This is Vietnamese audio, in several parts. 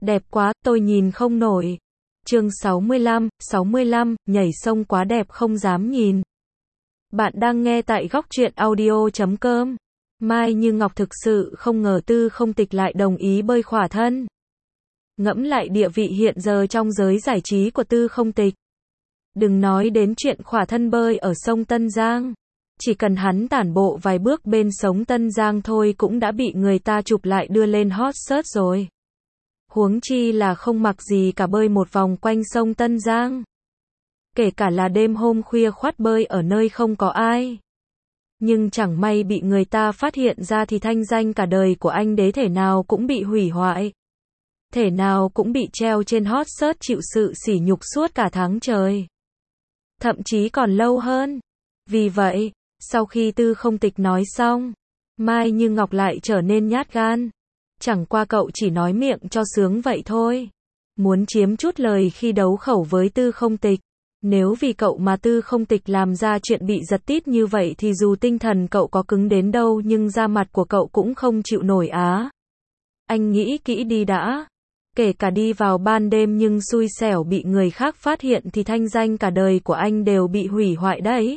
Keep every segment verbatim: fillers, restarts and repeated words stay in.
Đẹp quá, tôi nhìn không nổi. Chương sáu mươi lăm, sáu mươi lăm, nhảy sông quá đẹp không dám nhìn. Bạn đang nghe tại góc truyện audio chấm com. Mai Như Ngọc thực sự không ngờ Tư Không Tịch lại đồng ý bơi khỏa thân. Ngẫm lại địa vị hiện giờ trong giới giải trí của Tư Không Tịch. Đừng nói đến chuyện khỏa thân bơi ở sông Tân Giang. Chỉ cần hắn tản bộ vài bước bên sông Tân Giang thôi cũng đã bị người ta chụp lại đưa lên hot search rồi. Huống chi là không mặc gì cả bơi một vòng quanh sông Tân Giang. Kể cả là đêm hôm khuya khoắt bơi ở nơi không có ai. Nhưng chẳng may bị người ta phát hiện ra thì thanh danh cả đời của anh đế thể nào cũng bị hủy hoại. Thể nào cũng bị treo trên hot search chịu sự sỉ nhục suốt cả tháng trời. Thậm chí còn lâu hơn. Vì vậy, sau khi Tư Không Tịch nói xong, Mai Như Ngọc lại trở nên nhát gan. Chẳng qua cậu chỉ nói miệng cho sướng vậy thôi. Muốn chiếm chút lời khi đấu khẩu với Tư Không Tịch. Nếu vì cậu mà Tư Không Tịch làm ra chuyện bị giật tít như vậy thì dù tinh thần cậu có cứng đến đâu nhưng da mặt của cậu cũng không chịu nổi á. Anh nghĩ kỹ đi đã. Kể cả đi vào ban đêm nhưng xui xẻo bị người khác phát hiện thì thanh danh cả đời của anh đều bị hủy hoại đấy.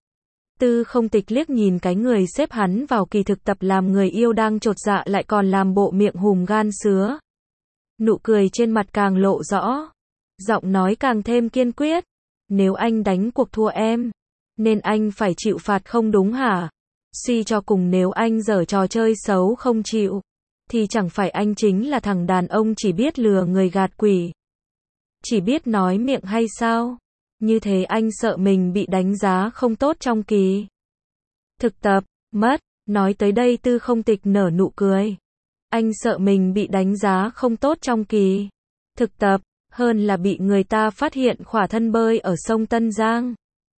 Tư Không Tịch liếc nhìn cái người xếp hắn vào kỳ thực tập làm người yêu đang chột dạ lại còn làm bộ miệng hùm gan sứa. Nụ cười trên mặt càng lộ rõ. Giọng nói càng thêm kiên quyết. Nếu anh đánh cuộc thua em, nên anh phải chịu phạt không đúng hả? Suy cho cùng nếu anh giở trò chơi xấu không chịu, thì chẳng phải anh chính là thằng đàn ông chỉ biết lừa người gạt quỷ. Chỉ biết nói miệng hay sao? Như thế anh sợ mình bị đánh giá không tốt trong kỳ thực tập, mất. Nói tới đây Tư Không Tịch nở nụ cười. Anh sợ mình bị đánh giá không tốt trong kỳ thực tập, hơn là bị người ta phát hiện khỏa thân bơi ở sông Tân Giang.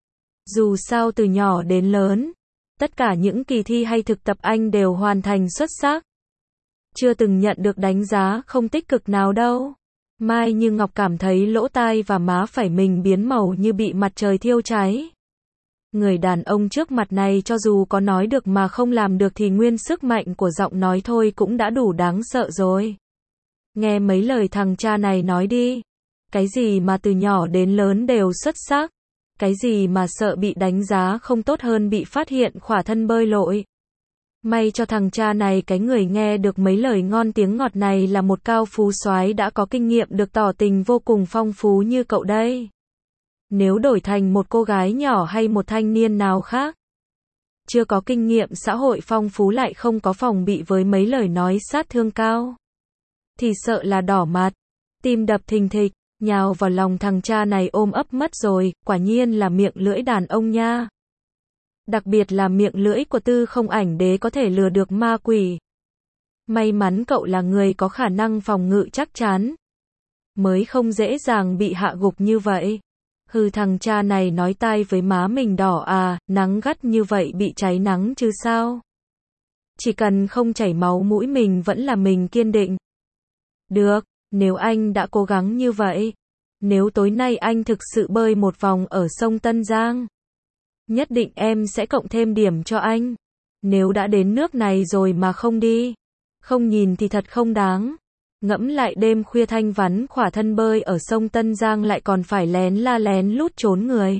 Dù sao từ nhỏ đến lớn, tất cả những kỳ thi hay thực tập anh đều hoàn thành xuất sắc. Chưa từng nhận được đánh giá không tích cực nào đâu. Mai Như Ngọc cảm thấy lỗ tai và má phải mình biến màu như bị mặt trời thiêu cháy. Người đàn ông trước mặt này cho dù có nói được mà không làm được thì nguyên sức mạnh của giọng nói thôi cũng đã đủ đáng sợ rồi. Nghe mấy lời thằng cha này nói đi. Cái gì mà từ nhỏ đến lớn đều xuất sắc. Cái gì mà sợ bị đánh giá không tốt hơn bị phát hiện khỏa thân bơi lội. May cho thằng cha này cái người nghe được mấy lời ngon tiếng ngọt này là một cao phú soái đã có kinh nghiệm được tỏ tình vô cùng phong phú như cậu đây. Nếu đổi thành một cô gái nhỏ hay một thanh niên nào khác, chưa có kinh nghiệm xã hội phong phú lại không có phòng bị với mấy lời nói sát thương cao, thì sợ là đỏ mặt, tim đập thình thịch, nhào vào lòng thằng cha này ôm ấp mất rồi, quả nhiên là miệng lưỡi đàn ông nha. Đặc biệt là miệng lưỡi của Tư Không Ảnh Đế có thể lừa được ma quỷ. May mắn cậu là người có khả năng phòng ngự chắc chắn, mới không dễ dàng bị hạ gục như vậy. Hừ, thằng cha này nói tai với má mình đỏ à, nắng gắt như vậy bị cháy nắng chứ sao. Chỉ cần không chảy máu mũi mình vẫn là mình kiên định. Được, nếu anh đã cố gắng như vậy, nếu tối nay anh thực sự bơi một vòng ở sông Tân Giang, nhất định em sẽ cộng thêm điểm cho anh. Nếu đã đến nước này rồi mà không đi, không nhìn thì thật không đáng. Ngẫm lại đêm khuya thanh vắng khỏa thân bơi ở sông Tân Giang lại còn phải lén la lén lút trốn người.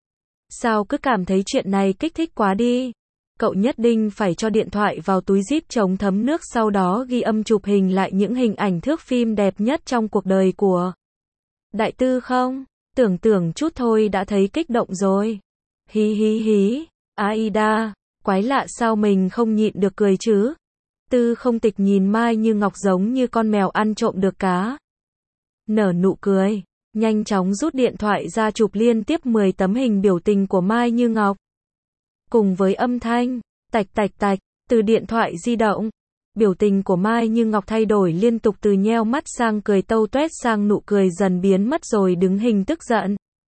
Sao cứ cảm thấy chuyện này kích thích quá đi. Cậu nhất định phải cho điện thoại vào túi zip chống thấm nước sau đó ghi âm chụp hình lại những hình ảnh thước phim đẹp nhất trong cuộc đời của Đại Tư không? Tưởng tưởng chút thôi đã thấy kích động rồi. Hí hí hí, Aida, quái lạ sao mình không nhịn được cười chứ? Tư Không Tịch nhìn Mai Như Ngọc giống như con mèo ăn trộm được cá. Nở nụ cười, nhanh chóng rút điện thoại ra chụp liên tiếp mười tấm hình biểu tình của Mai Như Ngọc. Cùng với âm thanh, tạch tạch tạch, từ điện thoại di động. Biểu tình của Mai Như Ngọc thay đổi liên tục từ nheo mắt sang cười tâu tuét sang nụ cười dần biến mất rồi đứng hình tức giận.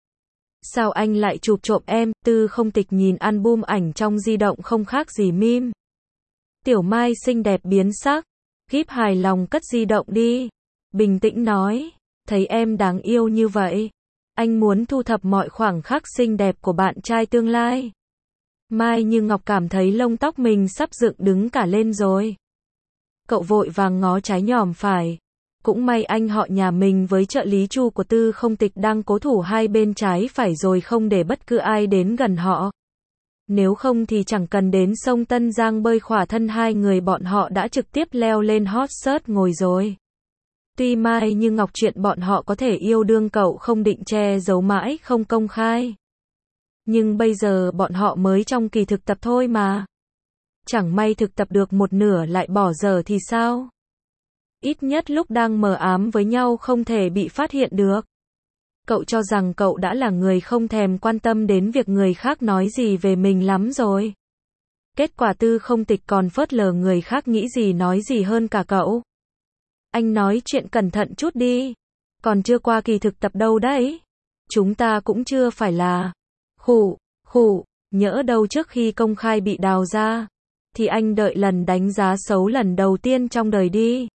Sao anh lại chụp trộm em? Tư Không Tịch nhìn album ảnh trong di động không khác gì meme. Tiểu Mai xinh đẹp biến sắc, Kíp hài lòng cất di động đi. Bình tĩnh nói, thấy em đáng yêu như vậy, anh muốn thu thập mọi khoảnh khắc xinh đẹp của bạn trai tương lai. Mai Như Ngọc cảm thấy lông tóc mình sắp dựng đứng cả lên rồi. Cậu vội vàng ngó trái nhòm phải. Cũng may anh họ nhà mình với trợ lý Chu của Tư Không Tịch đang cố thủ hai bên trái phải rồi không để bất cứ ai đến gần họ. Nếu không thì chẳng cần đến sông Tân Giang bơi khỏa thân hai người bọn họ đã trực tiếp leo lên hot search ngồi rồi. Tuy Mai Như Ngọc chuyện bọn họ có thể yêu đương cậu không định che giấu mãi không công khai. Nhưng bây giờ bọn họ mới trong kỳ thực tập thôi mà. Chẳng may thực tập được một nửa lại bỏ dở thì sao? Ít nhất lúc đang mờ ám với nhau không thể bị phát hiện được. Cậu cho rằng cậu đã là người không thèm quan tâm đến việc người khác nói gì về mình lắm rồi. Kết quả Tư Không Tịch còn phớt lờ người khác nghĩ gì nói gì hơn cả cậu. Anh nói chuyện cẩn thận chút đi. Còn chưa qua kỳ thực tập đâu đấy. Chúng ta cũng chưa phải là... Khủ, khủ, nhỡ đâu trước khi công khai bị đào ra. Thì anh đợi lần đánh giá xấu lần đầu tiên trong đời đi.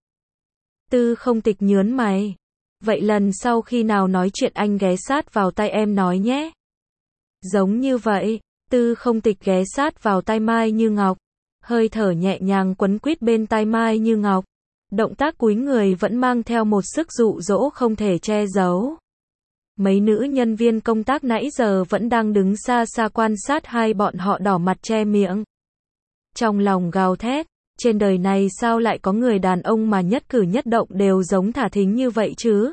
Tư Không Tịch nhớn mày. Vậy lần sau khi nào nói chuyện anh ghé sát vào tai em nói nhé. Giống như vậy, Tư Không Tịch ghé sát vào tai Mai Như Ngọc. Hơi thở nhẹ nhàng quấn quýt bên tai Mai Như Ngọc. Động tác cúi người vẫn mang theo một sức dụ dỗ không thể che giấu. Mấy nữ nhân viên công tác nãy giờ vẫn đang đứng xa xa quan sát hai bọn họ đỏ mặt che miệng. Trong lòng gào thét, trên đời này sao lại có người đàn ông mà nhất cử nhất động đều giống thả thính như vậy chứ?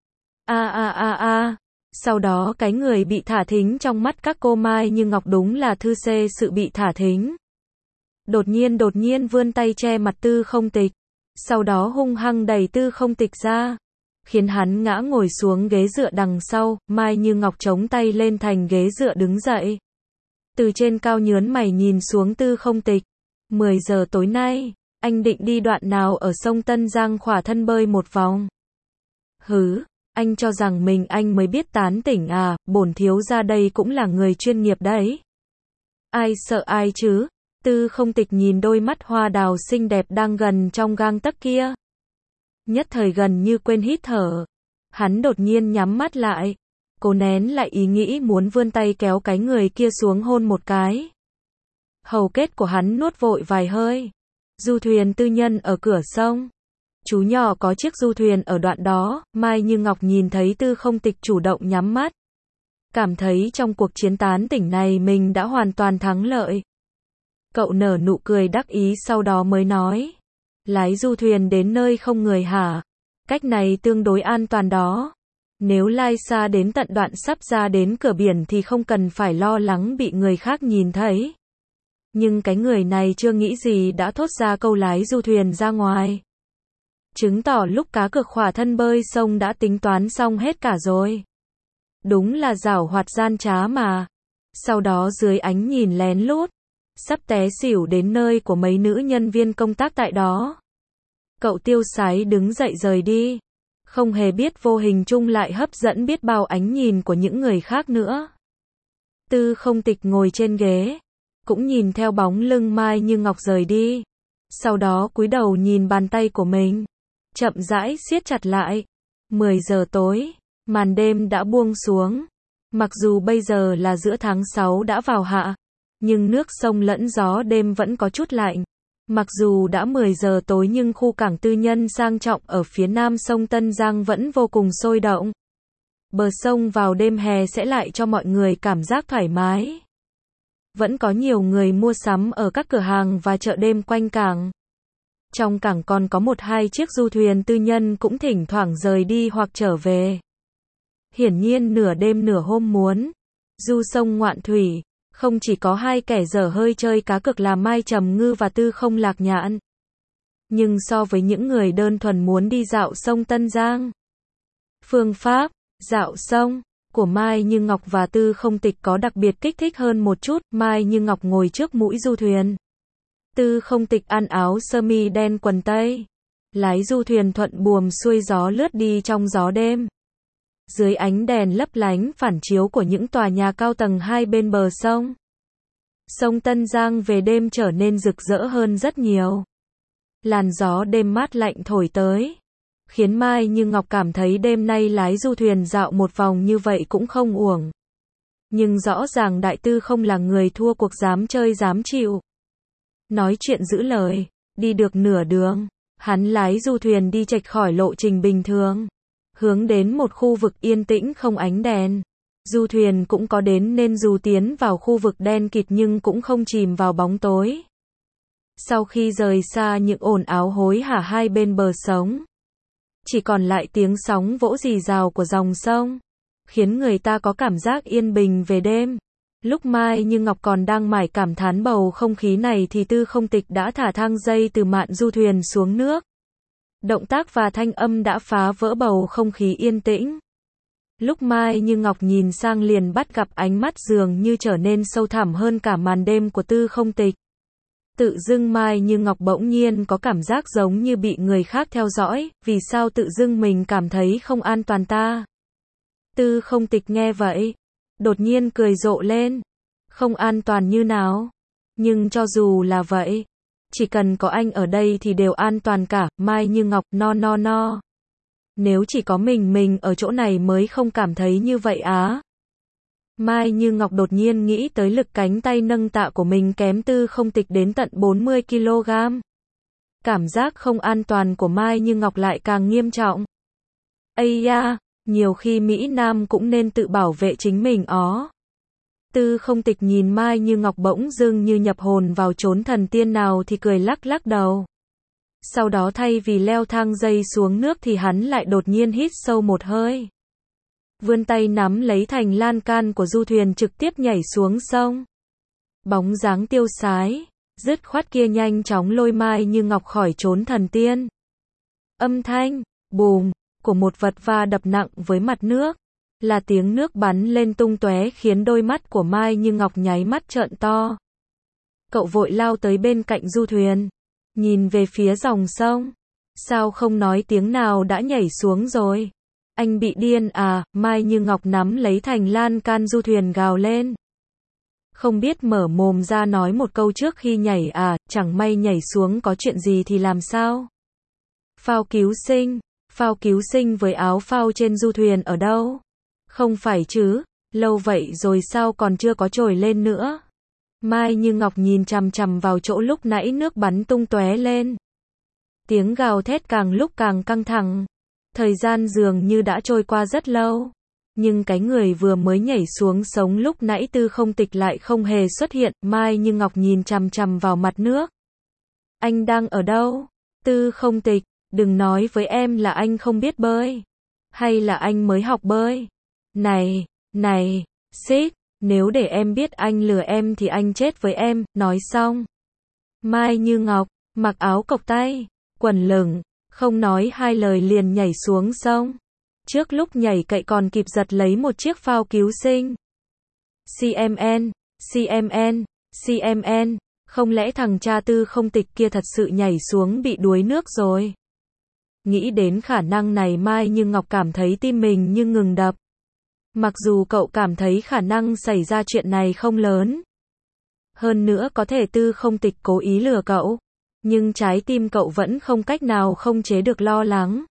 A a a a. Sau đó cái người bị thả thính trong mắt các cô Mai Như Ngọc đúng là Thư Xê sự bị thả thính. Đột nhiên đột nhiên vươn tay che mặt Tư Không Tịch. Sau đó hung hăng đẩy Tư Không Tịch ra. Khiến hắn ngã ngồi xuống ghế dựa đằng sau, Mai Như Ngọc chống tay lên thành ghế dựa đứng dậy. Từ trên cao nhớn mày nhìn xuống Tư Không Tịch. mười giờ tối nay, anh định đi đoạn nào ở sông Tân Giang khỏa thân bơi một vòng? Hứ, anh cho rằng mình anh mới biết tán tỉnh à, bổn thiếu gia đây cũng là người chuyên nghiệp đấy. Ai sợ ai chứ? Tư Không Tịch nhìn đôi mắt hoa đào xinh đẹp đang gần trong gang tấc kia. Nhất thời gần như quên hít thở. Hắn đột nhiên nhắm mắt lại. Cố nén lại ý nghĩ muốn vươn tay kéo cái người kia xuống hôn một cái. Hầu kết của hắn nuốt vội vài hơi. Du thuyền tư nhân ở cửa sông. Chú nhỏ có chiếc du thuyền ở đoạn đó, Mai Như Ngọc nhìn thấy Tư Không Tịch chủ động nhắm mắt. Cảm thấy trong cuộc chiến tán tỉnh này mình đã hoàn toàn thắng lợi. Cậu nở nụ cười đắc ý sau đó mới nói. Lái du thuyền đến nơi không người hả? Cách này tương đối an toàn đó. Nếu lai xa đến tận đoạn sắp ra đến cửa biển thì không cần phải lo lắng bị người khác nhìn thấy. Nhưng cái người này chưa nghĩ gì đã thốt ra câu lái du thuyền ra ngoài. Chứng tỏ lúc cá cược khỏa thân bơi sông đã tính toán xong hết cả rồi. Đúng là giảo hoạt gian trá mà. Sau đó dưới ánh nhìn lén lút, sắp té xỉu đến nơi của mấy nữ nhân viên công tác tại đó. Cậu tiêu sái đứng dậy rời đi. Không hề biết vô hình chung lại hấp dẫn biết bao ánh nhìn của những người khác nữa. Tư Không Tịch ngồi trên ghế, cũng nhìn theo bóng lưng Mai Như Ngọc rời đi. Sau đó cúi đầu nhìn bàn tay của mình, chậm rãi siết chặt lại. mười giờ tối, màn đêm đã buông xuống. Mặc dù bây giờ là giữa tháng sáu đã vào hạ, nhưng nước sông lẫn gió đêm vẫn có chút lạnh. Mặc dù đã mười giờ tối nhưng khu cảng tư nhân sang trọng ở phía nam sông Tân Giang vẫn vô cùng sôi động. Bờ sông vào đêm hè sẽ lại cho mọi người cảm giác thoải mái. Vẫn có nhiều người mua sắm ở các cửa hàng và chợ đêm quanh cảng. Trong cảng còn có một hai chiếc du thuyền tư nhân cũng thỉnh thoảng rời đi hoặc trở về. Hiển nhiên nửa đêm nửa hôm muốn du sông ngoạn thủy, không chỉ có hai kẻ dở hơi chơi cá cược là Mai Trầm Ngư và Tư Không Lạc Nhạn. Nhưng so với những người đơn thuần muốn đi dạo sông Tân Giang, phương pháp dạo sông của Mai Như Ngọc và Tư Không Tịch có đặc biệt kích thích hơn một chút. Mai Như Ngọc ngồi trước mũi du thuyền. Tư Không Tịch ăn áo sơ mi đen quần tây. Lái du thuyền thuận buồm xuôi gió lướt đi trong gió đêm. Dưới ánh đèn lấp lánh phản chiếu của những tòa nhà cao tầng hai bên bờ sông. Sông Tân Giang về đêm trở nên rực rỡ hơn rất nhiều. Làn gió đêm mát lạnh thổi tới, khiến Mai Như Ngọc cảm thấy đêm nay lái du thuyền dạo một vòng như vậy cũng không uổng. Nhưng rõ ràng đại tư không là người thua cuộc dám chơi dám chịu. Nói chuyện giữ lời, đi được nửa đường, Hắn lái du thuyền đi chệch khỏi lộ trình bình thường, hướng đến một khu vực yên tĩnh không ánh đèn. Du thuyền cũng có đến nên dù tiến vào khu vực đen kịt nhưng cũng không chìm vào bóng tối. Sau khi rời xa những ồn ào hối hả hai bên bờ sóng, chỉ còn lại tiếng sóng vỗ rì rào của dòng sông, khiến người ta có cảm giác yên bình về đêm. Lúc Mai Như Ngọc còn đang mải cảm thán bầu không khí này thì Tư Không Tịch đã thả thang dây từ mạn du thuyền xuống nước. Động tác và thanh âm đã phá vỡ bầu không khí yên tĩnh. Lúc Mai Như Ngọc nhìn sang liền bắt gặp ánh mắt dường như trở nên sâu thẳm hơn cả màn đêm của Tư Không Tịch. Tự dưng Mai Như Ngọc bỗng nhiên có cảm giác giống như bị người khác theo dõi, vì sao tự dưng mình cảm thấy không an toàn ta? Tư Không Tịch nghe vậy, đột nhiên cười rộ lên. Không an toàn như nào? Nhưng cho dù là vậy, chỉ cần có anh ở đây thì đều an toàn cả. Mai Như Ngọc no no no. Nếu chỉ có mình mình ở chỗ này mới không cảm thấy như vậy á. Mai Như Ngọc đột nhiên nghĩ tới lực cánh tay nâng tạ của mình kém Tư Không Tịch đến tận bốn mươi ki lô gam. Cảm giác không an toàn của Mai Như Ngọc lại càng nghiêm trọng. Ây da, nhiều khi Mỹ Nam cũng nên tự bảo vệ chính mình ó. Tư Không Tịch nhìn Mai Như Ngọc bỗng dưng như nhập hồn vào chốn thần tiên nào thì cười lắc lắc đầu. Sau đó thay vì leo thang dây xuống nước thì hắn lại đột nhiên hít sâu một hơi. Vươn tay nắm lấy thành lan can của du thuyền trực tiếp nhảy xuống sông. Bóng dáng tiêu sái, dứt khoát kia nhanh chóng lôi Mai Như Ngọc khỏi chốn thần tiên. Âm thanh, bùm, của một vật va đập nặng với mặt nước, là tiếng nước bắn lên tung tóe khiến đôi mắt của Mai Như Ngọc nháy mắt trợn to. Cậu vội lao tới bên cạnh du thuyền, nhìn về phía dòng sông. Sao không nói tiếng nào đã nhảy xuống rồi? Anh bị điên à? Mai Như Ngọc nắm lấy thành lan can du thuyền gào lên. Không biết mở mồm ra nói một câu trước khi nhảy à, chẳng may nhảy xuống có chuyện gì thì làm sao? Phao cứu sinh, phao cứu sinh với áo phao trên du thuyền ở đâu? Không phải chứ, lâu vậy rồi sao còn chưa có trồi lên nữa? Mai Như Ngọc nhìn chằm chằm vào chỗ lúc nãy nước bắn tung tóe lên. Tiếng gào thét càng lúc càng căng thẳng. Thời gian dường như đã trôi qua rất lâu. Nhưng cái người vừa mới nhảy xuống sống lúc nãy Tư Không Tịch lại không hề xuất hiện. Mai Như Ngọc nhìn chằm chằm vào mặt nước. Anh đang ở đâu? Tư Không Tịch, đừng nói với em là anh không biết bơi. Hay là anh mới học bơi? Này, này, xít, nếu để em biết anh lừa em thì anh chết với em. Nói xong, Mai Như Ngọc mặc áo cộc tay, quần lửng, không nói hai lời liền nhảy xuống sông. Trước lúc nhảy cậy còn kịp giật lấy một chiếc phao cứu sinh. xê em en, xê em en, xê em en, không lẽ thằng cha Tư Không Tịch kia thật sự nhảy xuống bị đuối nước rồi? Nghĩ đến khả năng này Mai Như Ngọc cảm thấy tim mình như ngừng đập. Mặc dù cậu cảm thấy khả năng xảy ra chuyện này không lớn. Hơn nữa có thể Tư Không Tịch cố ý lừa cậu. Nhưng trái tim cậu vẫn không cách nào không chế được lo lắng.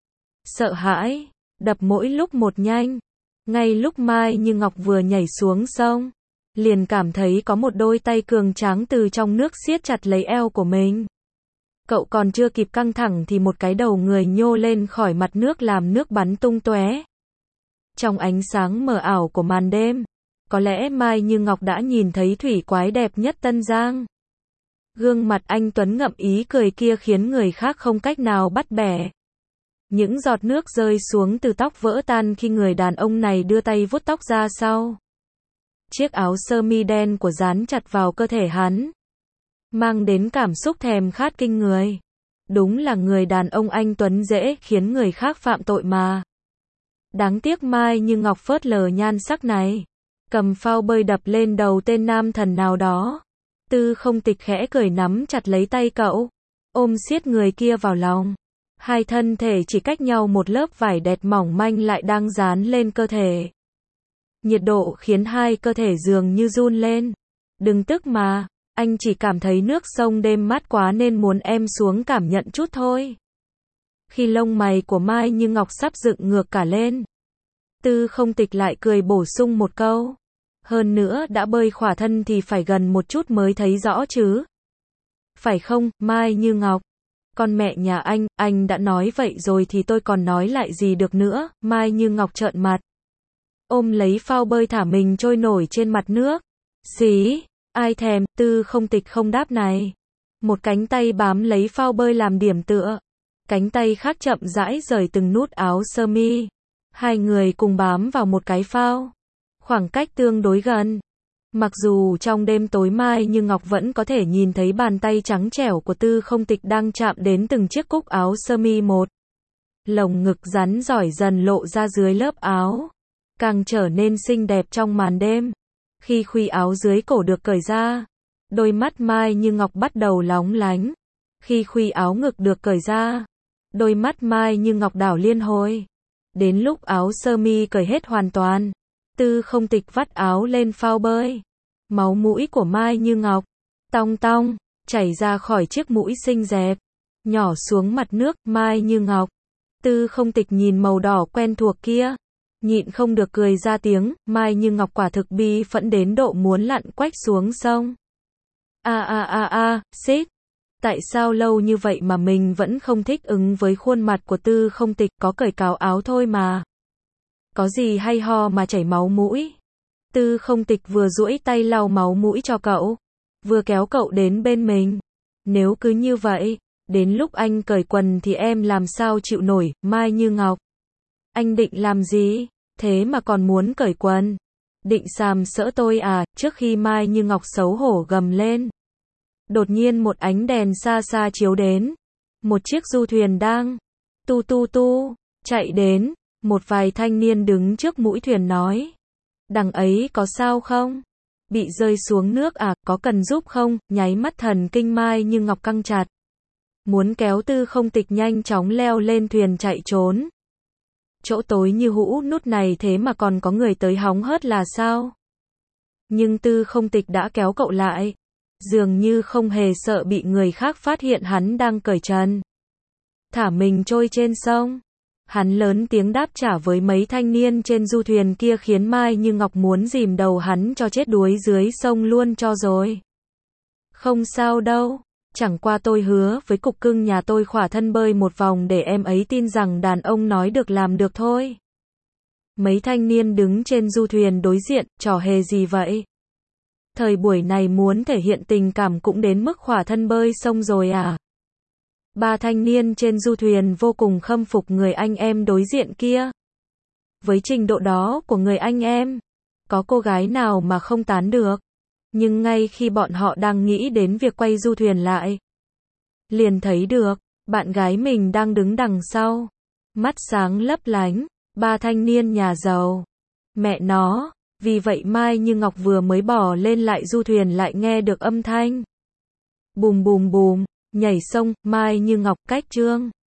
Sợ hãi, đập mỗi lúc một nhanh. Ngay lúc Mai Như Ngọc vừa nhảy xuống sông, liền cảm thấy có một đôi tay cường tráng từ trong nước siết chặt lấy eo của mình. Cậu còn chưa kịp căng thẳng thì một cái đầu người nhô lên khỏi mặt nước làm nước bắn tung tóe. Trong ánh sáng mờ ảo của màn đêm, có lẽ Mai Như Ngọc đã nhìn thấy thủy quái đẹp nhất Tân Giang. Gương mặt anh tuấn ngậm ý cười kia khiến người khác không cách nào bắt bẻ. Những giọt nước rơi xuống từ tóc vỡ tan khi người đàn ông này đưa tay vuốt tóc ra sau. Chiếc áo sơ mi đen của dán chặt vào cơ thể hắn, mang đến cảm xúc thèm khát kinh người. Đúng là người đàn ông anh tuấn dễ khiến người khác phạm tội mà. Đáng tiếc Mai Như Ngọc phớt lờ nhan sắc này, cầm phao bơi đập lên đầu tên nam thần nào đó. Tư Không Tịch khẽ cười nắm chặt lấy tay cậu, ôm siết người kia vào lòng. Hai thân thể chỉ cách nhau một lớp vải đẹt mỏng manh lại đang dán lên cơ thể. Nhiệt độ khiến hai cơ thể dường như run lên. Đừng tức mà, anh chỉ cảm thấy nước sông đêm mát quá nên muốn em xuống cảm nhận chút thôi. Khi lông mày của Mai Như Ngọc sắp dựng ngược cả lên, Tư Không Tịch lại cười bổ sung một câu. Hơn nữa đã bơi khỏa thân thì phải gần một chút mới thấy rõ chứ. Phải không, Mai Như Ngọc? Con mẹ nhà anh, anh đã nói vậy rồi thì tôi còn nói lại gì được nữa, Mai Như Ngọc trợn mặt. Ôm lấy phao bơi thả mình trôi nổi trên mặt nước. Xí, ai thèm, Tư Không Tịch không đáp này. Một cánh tay bám lấy phao bơi làm điểm tựa. Cánh tay khác chậm rãi rời từng nút áo sơ mi. Hai người cùng bám vào một cái phao. Khoảng cách tương đối gần. Mặc dù trong đêm tối Mai Như Ngọc vẫn có thể nhìn thấy bàn tay trắng trẻo của Tư Không Tịch đang chạm đến từng chiếc cúc áo sơ mi một. Lồng ngực rắn giỏi dần lộ ra dưới lớp áo. Càng trở nên xinh đẹp trong màn đêm. Khi khuy áo dưới cổ được cởi ra, đôi mắt Mai Như Ngọc bắt đầu lóng lánh. Khi khuy áo ngực được cởi ra, đôi mắt Mai Như Ngọc đảo liên hồi. Đến lúc áo sơ mi cởi hết hoàn toàn, Tư Không Tịch vắt áo lên phao bơi. Máu mũi của Mai Như Ngọc, tong tong, chảy ra khỏi chiếc mũi xinh đẹp, nhỏ xuống mặt nước. Mai Như Ngọc, Tư Không Tịch nhìn màu đỏ quen thuộc kia, nhịn không được cười ra tiếng. Mai Như Ngọc quả thực bi phẫn đến độ muốn lặn quách xuống sông. A a a a, xít. Tại sao lâu như vậy mà mình vẫn không thích ứng với khuôn mặt của Tư Không Tịch, có cởi cáo áo thôi mà. Có gì hay ho mà chảy máu mũi. Tư Không Tịch vừa duỗi tay lau máu mũi cho cậu, vừa kéo cậu đến bên mình. Nếu cứ như vậy, đến lúc anh cởi quần thì em làm sao chịu nổi, Mai Như Ngọc. Anh định làm gì? Thế mà còn muốn cởi quần. Định sàm sỡ tôi à? Trước khi Mai Như Ngọc xấu hổ gầm lên, đột nhiên một ánh đèn xa xa chiếu đến. Một chiếc du thuyền đang tu tu tu chạy đến. Một vài thanh niên đứng trước mũi thuyền nói: đằng ấy có sao không? Bị rơi xuống nước à, có cần giúp không? Nháy mắt thần kinh Mai Như Ngọc căng chặt, muốn kéo Tư Không Tịch nhanh chóng leo lên thuyền chạy trốn. Chỗ tối như hũ nút này thế mà còn có người tới hóng hớt là sao? Nhưng Tư Không Tịch đã kéo cậu lại, dường như không hề sợ bị người khác phát hiện hắn đang cởi trần. Thả mình trôi trên sông. Hắn lớn tiếng đáp trả với mấy thanh niên trên du thuyền kia khiến Mai Như Ngọc muốn dìm đầu hắn cho chết đuối dưới sông luôn cho rồi. Không sao đâu, chẳng qua tôi hứa với cục cưng nhà tôi khỏa thân bơi một vòng để em ấy tin rằng đàn ông nói được làm được thôi. Mấy thanh niên đứng trên du thuyền đối diện, trò hề gì vậy? Thời buổi này muốn thể hiện tình cảm cũng đến mức khỏa thân bơi sông rồi à? Ba thanh niên trên du thuyền vô cùng khâm phục người anh em đối diện kia. Với trình độ đó của người anh em, có cô gái nào mà không tán được. Nhưng ngay khi bọn họ đang nghĩ đến việc quay du thuyền lại, liền thấy được bạn gái mình đang đứng đằng sau, mắt sáng lấp lánh. Ba thanh niên nhà giàu. Mẹ nó, vì vậy Mai Như Ngọc vừa mới bò lên lại du thuyền lại nghe được âm thanh bùm bùm bùm, nhảy sông. Mai Như Ngọc cách chương